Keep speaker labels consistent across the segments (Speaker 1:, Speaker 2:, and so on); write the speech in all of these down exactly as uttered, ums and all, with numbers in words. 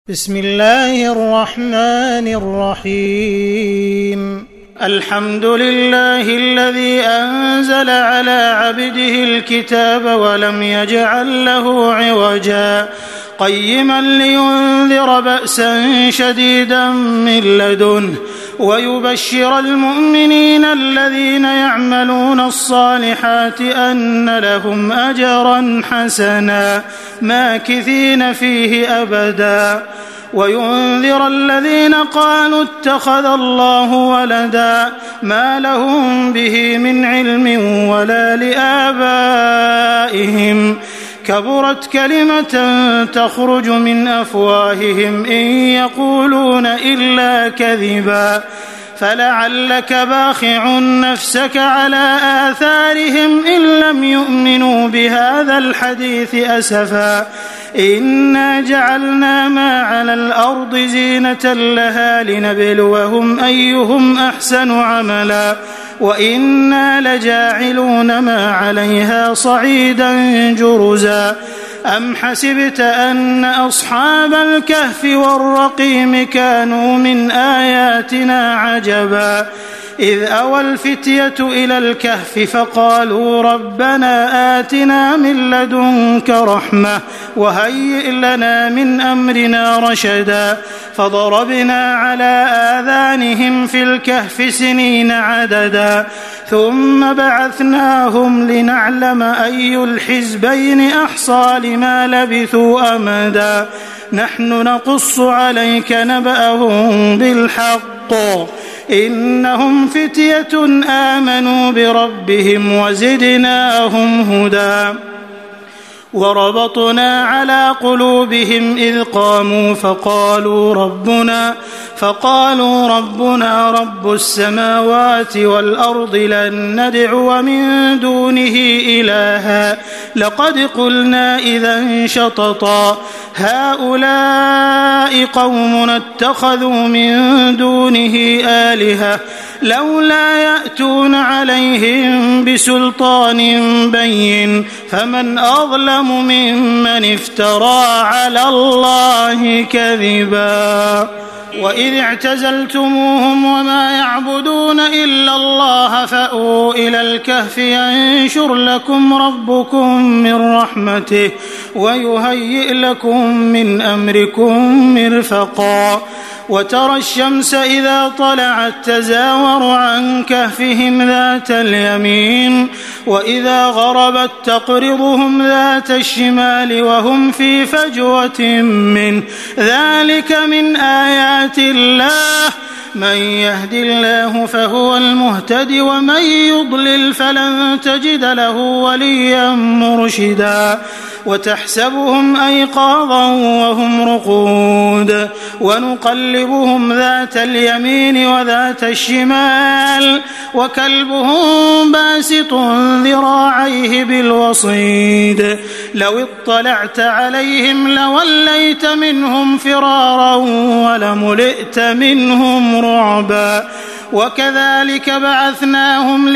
Speaker 1: بسم الله الرحمن الرحيم. الحمد لله الذي أنزل على عبده الكتاب ولم يجعل له عوجا قيما لينذر بأسا شديدا من لدنه ويبشر المؤمنين الذين يعملون الصالحات أن لهم أجرا حسنا ماكثين فيه أبدا وينذر الذين قالوا اتخذ الله ولدا ما لهم به من علم ولا لآبائهم كبرت كلمة تخرج من أفواههم إن يقولون إلا كذبا فلعلك باخع نفسك على آثارهم إن لم يؤمنوا بهذا الحديث أسفا إنا جعلنا ما على الأرض زينة لها لنبلوهم أيهم أحسن عملا وإنا لجاعلون ما عليها صعيدا جرزا أم حسبت أن أصحاب الكهف والرقيم كانوا من آياتنا عجبا إذ أوى الفتية إلى الكهف فقالوا ربنا آتنا من لدنك رحمة وهيئ لنا من أمرنا رشدا فضربنا على آذانهم في الكهف سنين عددا ثم بعثناهم لنعلم أي الحزبين أحصى لما لبثوا أمدا نحن نقص عليك نبأهم بالحق إنهم فتية آمنوا بربهم وزدناهم هدى وربطنا على قلوبهم إذ قاموا فقالوا ربنا فقالوا ربنا رب السماوات والأرض لن ندعو من دونه إلها لقد قلنا إذا شططا هؤلاء قوم اتخذوا من دونه آلهة لولا يأتون عليهم بسلطان بين فمن أظلم ممن افترى على الله كذبا وإذ اعتزلتموهم وما يعبدون إلا الله فأووا إلى الكهف ينشر لكم ربكم من رحمته ويهيئ لكم من أمركم مرفقا وترى الشمس إذا طلعت تزاور عن كهفهم ذات اليمين وإذا غربت تقرضهم ذات الشمال وهم في فجوة منه ذلك من آيات الله من يهد الله فهو المهتد ومن يضلل فلن تجد له وليا مرشدا وتحسبهم أيقاظا وهم رقود ونقلبهم ذات اليمين وذات الشمال وكلبهم باسط ذراعيه بالوصيد لو اطلعت عليهم لوليت منهم فرارا ولملئت منهم رعبا وكذلك بعثناهم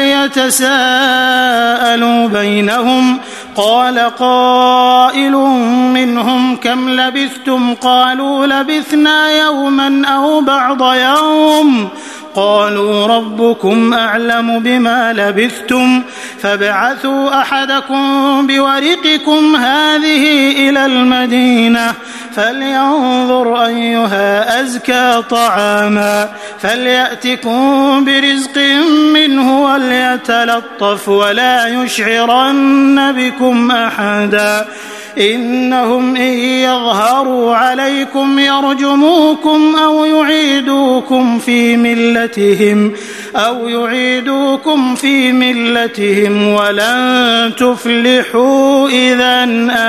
Speaker 1: ليتساءلوا بينهم قال قائل منهم كم لبثتم قالوا لبثنا يوما أو بعض يوم قالوا ربكم أعلم بما لبثتم فابعثوا أحدكم بورقكم هذه إلى المدينة فلينظر أيها أزكى طعاما فليأتكم برزق منه وليتلطف ولا يشعرن بكم أحدا إنهم إن يظهروا عليكم يرجموكم أو يعيدوكم في ملتهم أو يعيدوكم في ملتهم ولن تفلحوا إذا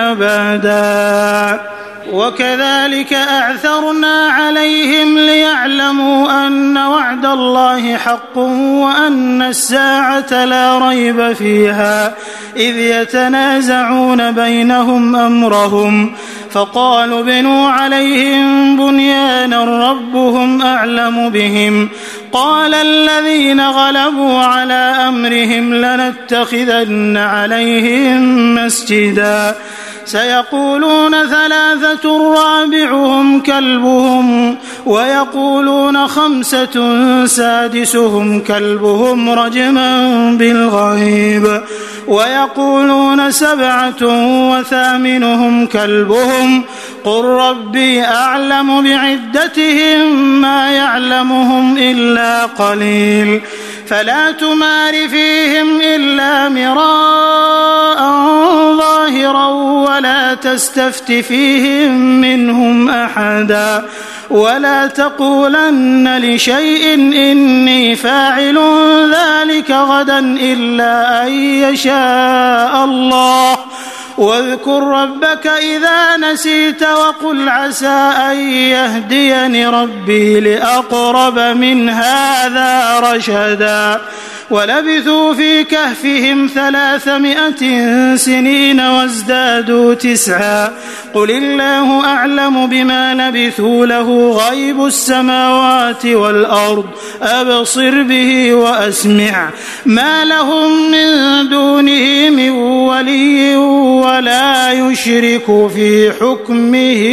Speaker 1: أبدا وكذلك أعثرنا عليهم ليعلموا أن وعد الله حق وأن الساعة لا ريب فيها إذ يتنازعون بينهم أمرهم فقالوا ابنوا عليهم بنيانا ربهم أعلم بهم قال الذين غلبوا على أمرهم لنتخذن عليهم مسجدا سيقولون ثلاثة رابعهم كلبهم ويقولون خمسة سادسهم كلبهم رجما بالغيب ويقولون سبعة وثامنهم كلبهم قل ربي أعلم بعدتهم ما يعلمهم إلا قليل فلا تمار فيهم إلا مراء ظاهرا ولا تستفت فيهم منهم أحدا ولا تقولن لشيء إني فاعل ذلك غدا إلا أن يشاء الله واذكر ربك إذا نسيت وقل عسى أن يهديني ربي لأقرب من هذا رشدا ولبثوا في كهفهم ثلاثمائة سنين وازدادوا تسعا قل الله أعلم بما لبثوا له غيب السماوات والأرض أبصر به وأسمع ما لهم من دونه من ولي ولا يشرك في حكمه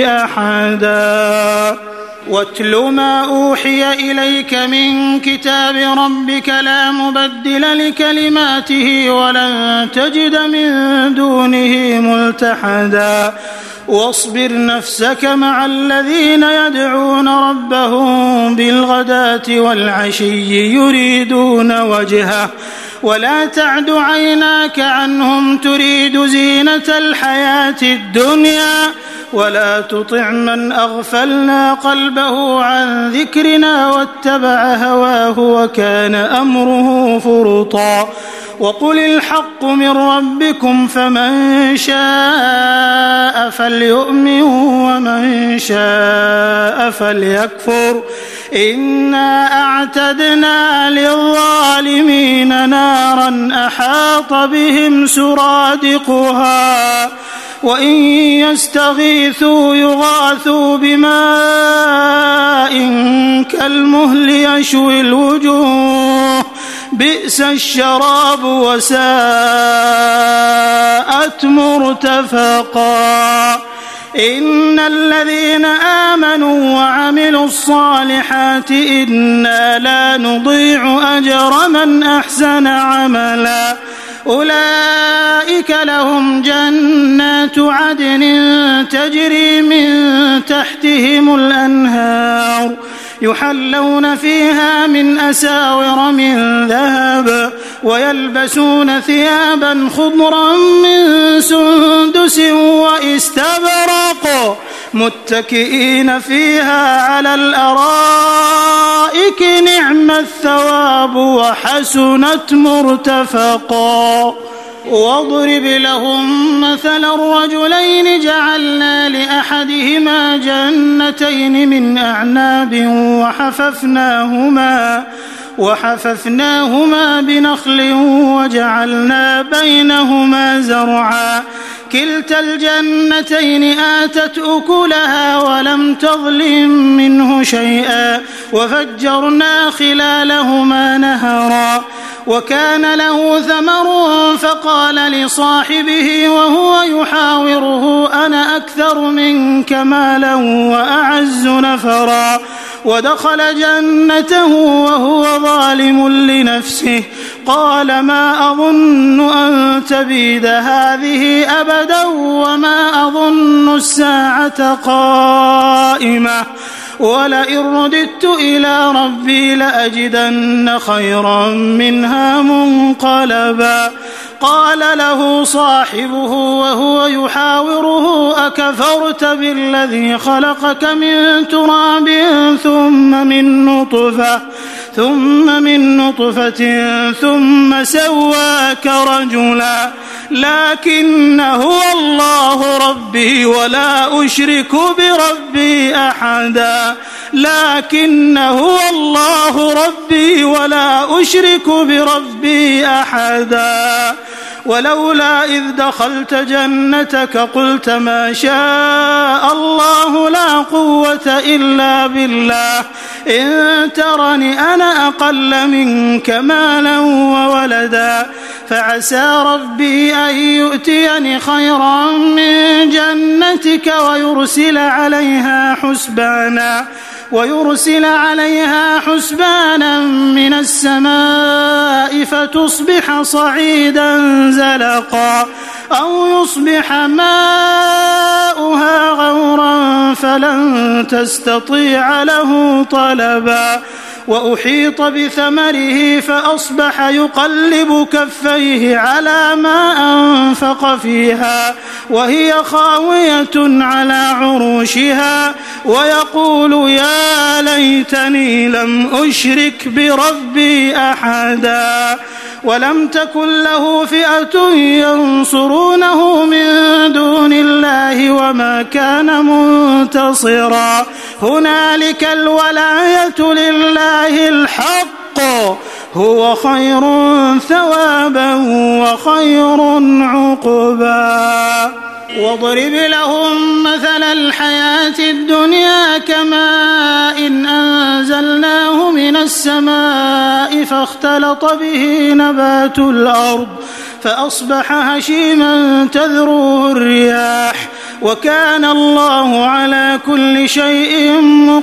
Speaker 1: أحدا واتل ما أوحي إليك من كتاب ربك لا مبدل لكلماته ولن تجد من دونه ملتحدا واصبر نفسك مع الذين يدعون ربهم بالغداة والعشي يريدون وجهه ولا تعد عيناك عنهم تريد زينة الحياة الدنيا ولا تطع من أغفلنا قلبه عن ذكرنا واتبع هواه وكان أمره فرطا وقل الحق من ربكم فمن شاء فليؤمن ومن شاء فليكفر إنا أعتدنا للظالمين نارا أحاط بهم سرادقها وإن يستغيثوا يغاثوا بماء كالمهل يشوي الوجوه بئس الشراب وساءت مرتفقا إن الذين آمنوا وعملوا الصالحات إنا لا نضيع أجر من أحسن عملا أولئك لهم جنات عدن تجري من تحتهم الأنهار يحلون فيها من أساور من ذهب ويلبسون ثيابا خضرا من سندس واستبرق متكئين فيها على الأرائك نعم الثواب وحسنت مرتفقا واضرب لهم مثل الرجلين جعلنا لأحدهما جنتين من أعناب وحففناهما وحففناهما بنخل وجعلنا بينهما زرعا كلتا الجنتين آتت أكلها ولم تظلم منه شيئا وفجرنا خلالهما نهرا وكان له ثمر فقال لصاحبه وهو يحاوره أنا أكثر منك مالا وأعز نفرا ودخل جنته وهو ظالم لنفسه قال ما أظن أن تبيد هذه أبدا وما أظن الساعة قائمة ولئن رددت إلى ربي لأجدن خيرا منها منقلبا قال له صاحبه وهو يحاوره أكفرت بالذي خلقك من تراب ثم من نطفة ثم من نطفة ثم سواك رجلا لكن هو الله ربي ولا أشرك بربي أحدا لكن هو الله ربي ولا أشرك بربي أحدا ولولا إذ دخلت جنتك قلت ما شاء الله لا قوة إلا بالله إن ترني أنا أقل منك مالا وولدا فعسى ربي أن يؤتيني خيرا من جنتك ويرسل عليها حسبانا ويرسل عليها حسبانا من السماء فتصبح صعيدا زلقا أو يصبح ماؤها غورا فلن تستطيع له طلبا وأحيط بثمره فأصبح يقلب كفيه على ما أنفق فيها وهي خاوية على عروشها ويقول يا ليتني لم أشرك بربي أحدا ولم تكن له فئة ينصرونه من دون الله وما كان منتصرا هنالك الولاية لله الحق هو خير ثوابا وخير عقبا واضرب لهم مثل الحياة الدنيا كماء إن أنزلناه من السماء فاختلط به نبات الأرض فأصبح هشيما تذروه الرياح وكان الله على كل شيء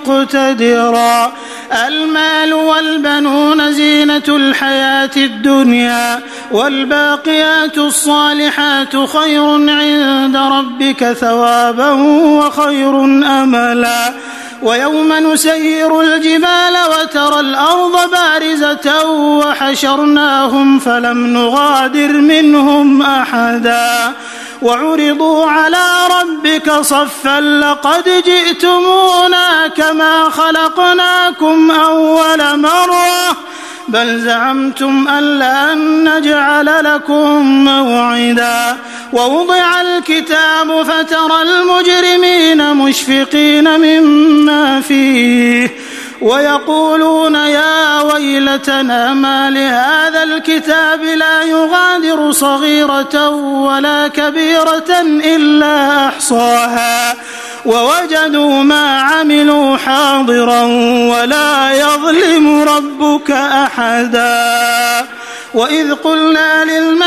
Speaker 1: مقتدرا المال والبنون زينة الحياة الدنيا والباقيات الصالحات خير عند ربك ثوابا وخير أملا ويوم نسير الجبال وترى الأرض بارزة وحشرناهم فلم نغادر منهم أحدا وعرضوا على ربك صفا لقد جئتمونا كما خلقناكم أول مرة بل زعمتم أن لن نجعل لكم موعدا ووضع الكتاب فترى المجرمين مشفقين مما فيه ويقولون يا ويلتنا ما لهذا الكتاب لا يغادر صغيرة ولا كبيرة إلا أحصاها ووجدوا ما عملوا حاضرا ولا يظلم ربك أحدا وإذ قلنا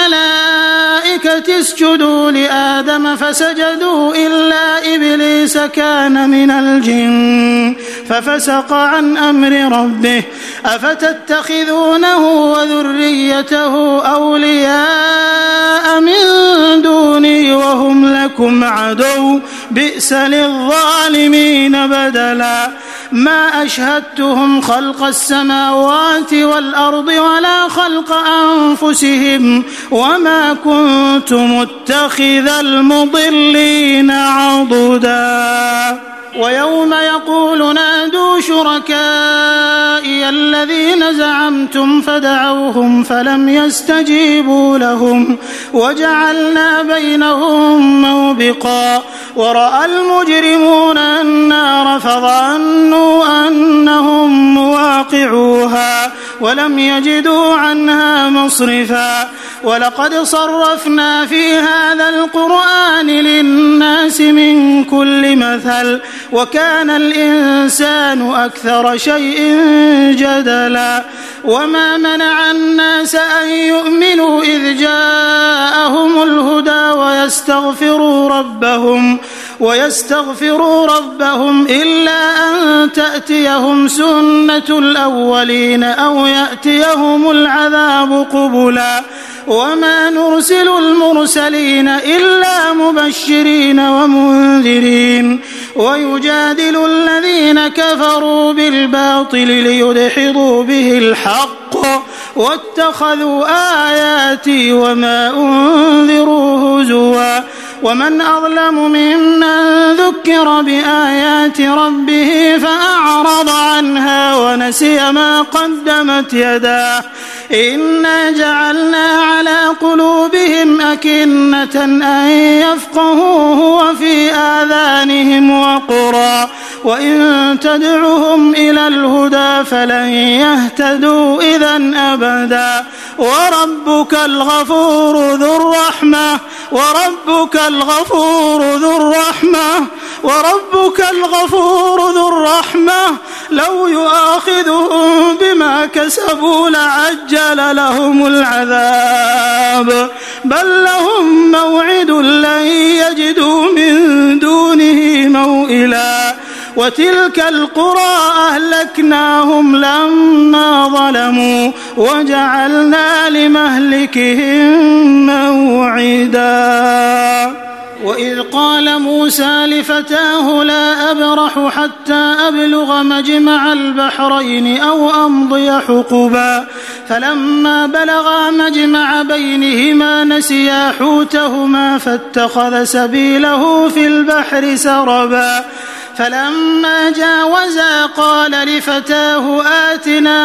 Speaker 1: للملائكة اسجدوا لآدم فسجدوا إلا إبليس كان من الجن ففسق عن أمر ربه أفتتخذونه وذريته أولياء من دوني وهم لكم عدو بئس للظالمين بدلا ما أشهدتهم خلق السماوات والأرض ولا خلق أنفسهم وما كنت متخذ المضلين عضدا ويوم يقول نادوا شركائي الذين زعمتم فدعوهم فلم يستجيبوا لهم وجعلنا بينهم موبقا ورأى المجرمون النار فظنوا أنهم مواقعوها ولم يجدوا عنها مصرفا ولقد صرفنا في هذا القرآن للناس من كل مثل وكان الإنسان أكثر شيء جدلا وما منع الناس أن يؤمنوا إذ جاءهم الهدى ويستغفروا ربهم ويستغفروا ربهم إلا أن تأتيهم سنة الأولين أو يأتيهم العذاب قبلا وما نرسل المرسلين إلا مبشرين ومنذرين ويجادل الذين كفروا بالباطل ليدحضوا به الحق واتخذوا آياتي وما أنذروا هزوا ومن أظلم ممن ذكر بآيات ربه فأعرض عنها ونسي ما قدمت يداه إنا جعلنا على قلوبهم أكنة أن يفقهوه وفي آذانهم وقرا وإن تدعهم إلى الهدى فلن يهتدوا إذا أبدا وربك الغفور ذو الرحمة وربك الغفور ذو الرحمة وربك الغفور ذو الرحمة لو يؤاخذهم بما كسبوا لعجل لهم العذاب بل لهم موعد لن يجدوا من دونه موئلا وتلك القرى أهلكناهم لما ظلموا وجعلنا لمهلكهم موعدا. وإذ قال موسى لفتاه لا أبرح حتى أبلغ مجمع البحرين أو أمضي حقبا فلما بلغا مجمع بينهما نسيا حوتهما فاتخذ سبيله في البحر سربا فلما جاوزا قال لفتاه آتنا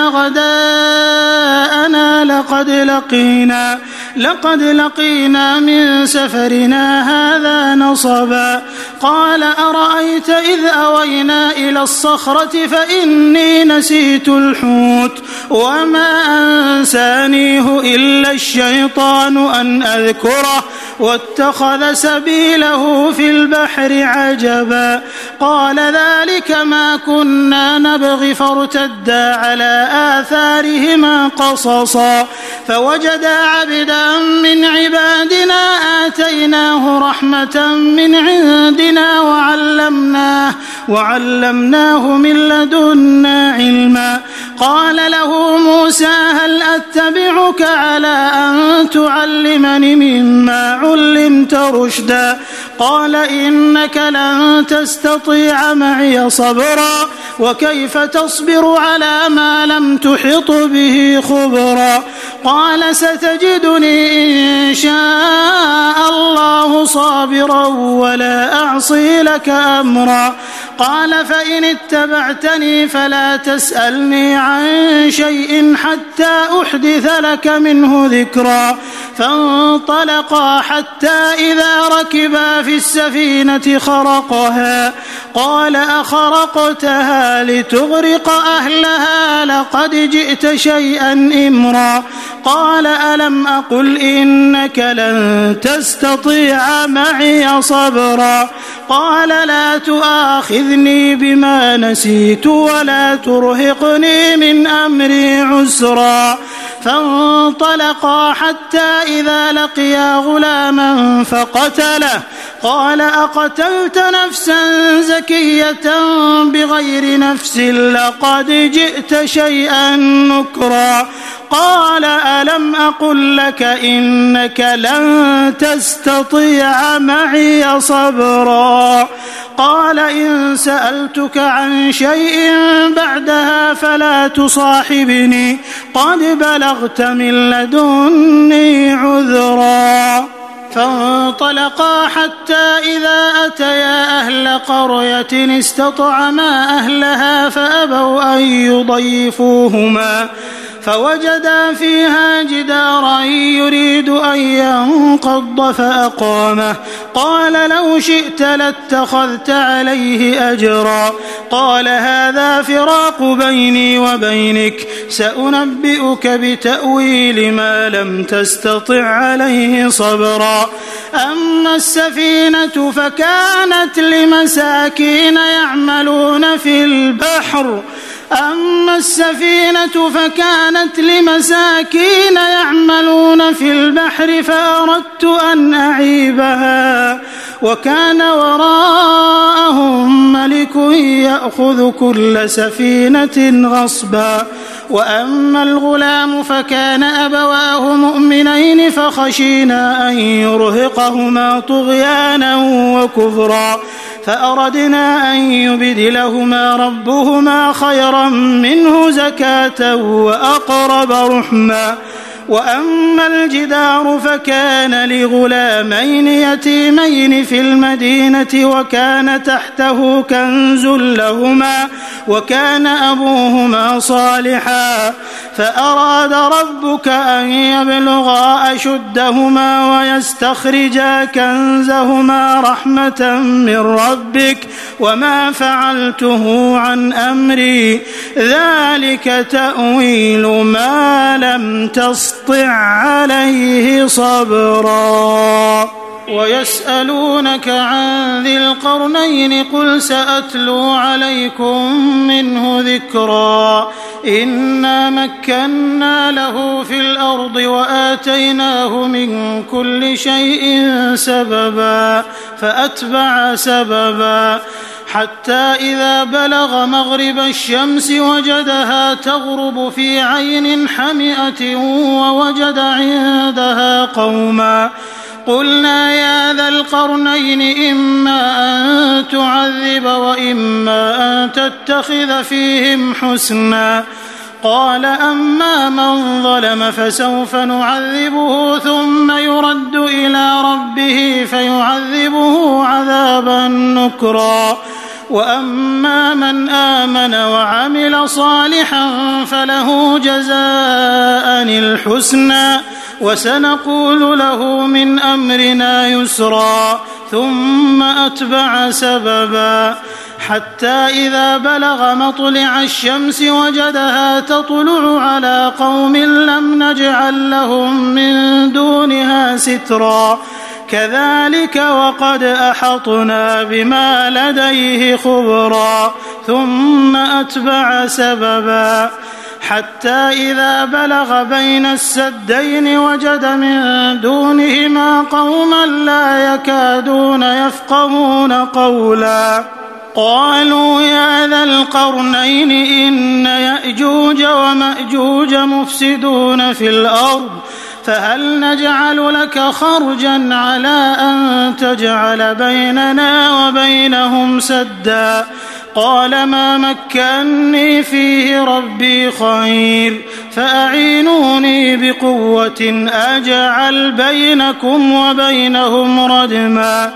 Speaker 1: غداءنا لقد لقينا لقد لقينا من سفرنا هذا نصبا قال أرأيت إذ أوينا إلى الصخرة فإني نسيت الحوت وما أنسانيه إلا الشيطان أن أذكره واتخذ سبيله في البحر عجبا قال ذلك ما كنا نبغي فارتدا على آثارهما قصصا فوجدا عبدا من عبادنا آتيناه رحمة من عندنا وعلمناه وعلمناه من لدنا علما قال له موسى هل أتبعك على أن تعلمني مما علمت رشدا قال إنك لن تستطيع معي صبرا وكيف تصبر على ما لم تحط به خبرا قال ستجدني إن شاء الله صابرا ولا أعصي لك أمرا قال فإن اتبعتني فلا تسألني عن شيء حتى أحدث لك منه ذكرا فانطلقا حتى إذا ركبا في السفينة خرقها قال أخرقتها لتغرق أهلها لقد جئت شيئا إمرا قال ألم أقل إنك لن تستطيع معي صبرا قال لا تؤاخذني بما نسيت ولا ترهقني من أمري عسرا فانطلقا حتى إذا لقيا غلاما فقتله قال أقتلت نفسا زكية بغير نفس لقد جئت شيئا نكرا قال ألم أقل لك إنك لن تستطيع معي صبرا قال إن سألتك عن شيء بعدها فلا تصاحبني قد بلغت من لدني عذرا فانطلقا حتى إذا أتيا أهل قرية استطعما أهلها فأبوا أن يضيفوهما فوجدا فيها جدارا يريد أن ينقض فأقامه قال لو شئت لاتخذت عليه أجرا قال هذا فراق بيني وبينك سأنبئك بتأويل ما لم تستطع عليه صبرا أما السفينة فكانت لمساكين يعملون في البحر أما السفينة فكانت لمساكين يعملون في البحر فأردت أن أعيبها وكان وراءهم ملك يأخذ كل سفينة غصبا وأما الغلام فكان أبواه مؤمنين فخشينا أن يرهقهما طغيانا وكفرا فأردنا أن يبدلهما ربهما خيرا منه زكاة وأقرب رحما وأما الجدار فكان لغلامين يتيمين في المدينة وكان تحته كنز لهما وكان أبوهما صالحا فأراد ربك أن يبلغا أشدهما ويستخرجا كنزهما رحمة من ربك وما فعلته عن أمري ذلك تأويل ما لم تستطع تستطع عليه صبرا ويسألونك عن ذي القرنين قل سأتلو عليكم منه ذكرا إنا مكنا له في الأرض وآتيناه من كل شيء سببا فأتبع سببا حتى إذا بلغ مغرب الشمس وجدها تغرب في عين حمئة ووجد عندها قوما قلنا يا ذا القرنين إما أن تعذب وإما أن تتخذ فيهم حسنا قال أما من ظلم فسوف نعذبه ثم يرد إلى ربه فيعذبه عذابا نكرا وأما من آمن وعمل صالحا فله جزاء الحسنى وسنقول له من أمرنا يسرا ثم أتبع سببا حتى إذا بلغ مطلع الشمس وجدها تطلع على قوم لم نجعل لهم من دونها سترا كذلك وقد أحطنا بما لديه خبرا ثم أتبع سببا حتى إذا بلغ بين السدين وجد من دونهما قوما لا يكادون يفقهون قولا قالوا يا ذا القرنين إن يأجوج ومأجوج مفسدون في الأرض فهل نجعل لك خرجا على أن تجعل بيننا وبينهم سدا قال ما مكني فيه ربي خير فأعينوني بقوة أجعل بينكم وبينهم ردما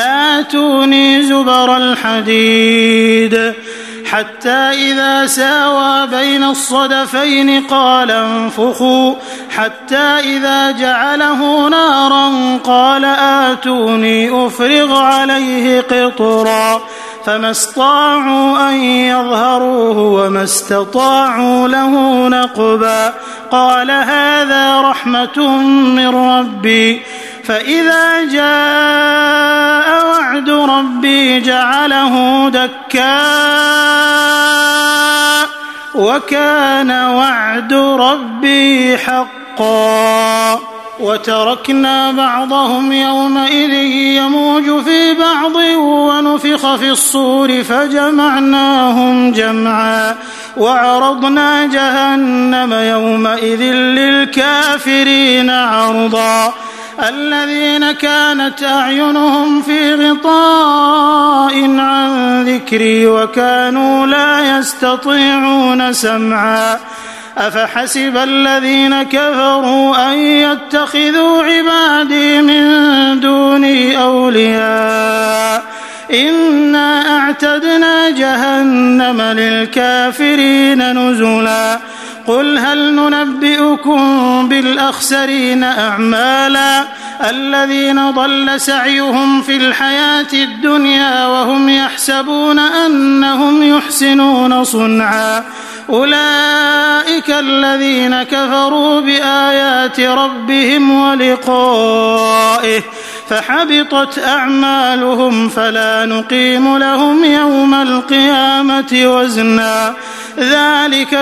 Speaker 1: آتوني زبر الحديد حتى إذا ساوى بين الصدفين قال انفخوا حتى إذا جعله نارا قال آتوني أفرغ عليه قطرا فما استطاعوا أن يظهروه وما استطاعوا له نقبا قال هذا رحمة من ربي فإذا جاء وعد ربي جعله دكا وكان وعد ربي حقا وتركنا بعضهم يومئذ يموج في بعض ونفخ في الصور فجمعناهم جمعا وعرضنا جهنم يومئذ للكافرين عرضا الذين كانت أعينهم في غطاء عن ذكري وكانوا لا يستطيعون سمعا أفحسب الذين كفروا أن يتخذوا عبادي من دوني أولياء إنا أعتدنا جهنم للكافرين نزلا قل هل ننبئكم بالأخسرين أعمالا الذين ضل سعيهم في الحياة الدنيا وهم يحسبون أنهم يحسنون صنعا أولئك الذين كفروا بآيات ربهم ولقائه فحبطت أعمالهم فلا نقيم لهم يوم القيامة وزنا ذلك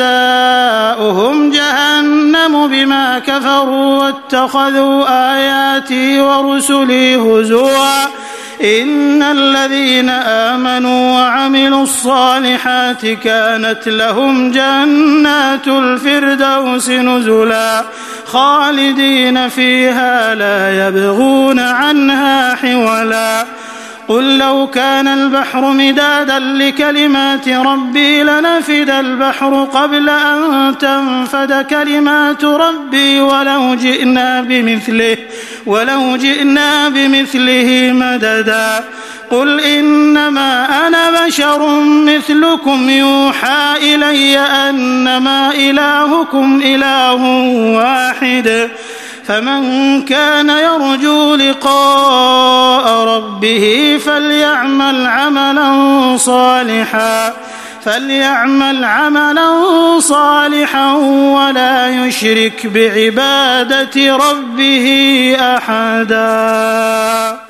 Speaker 1: جزاؤهم جهنم بما كفروا واتخذوا آياتي ورسلي هزوا إن الذين آمنوا وعملوا الصالحات كانت لهم جنات الفردوس نزلا خالدين فيها لا يبغون عنها حولا قل لو كان البحر مدادا لكلمات ربي لنفد البحر قبل أن تنفد كلمات ربي ولو جئنا بمثله ولو جئنا بمثله مددا قل إنما أنا بشر مثلكم يوحى إلي أنما إلهكم إله واحد فمن كان يرجو لقاء ربه فليعمل عملا صالحا فليعمل عملا صالحا ولا يشرك بعبادة ربه أحدا.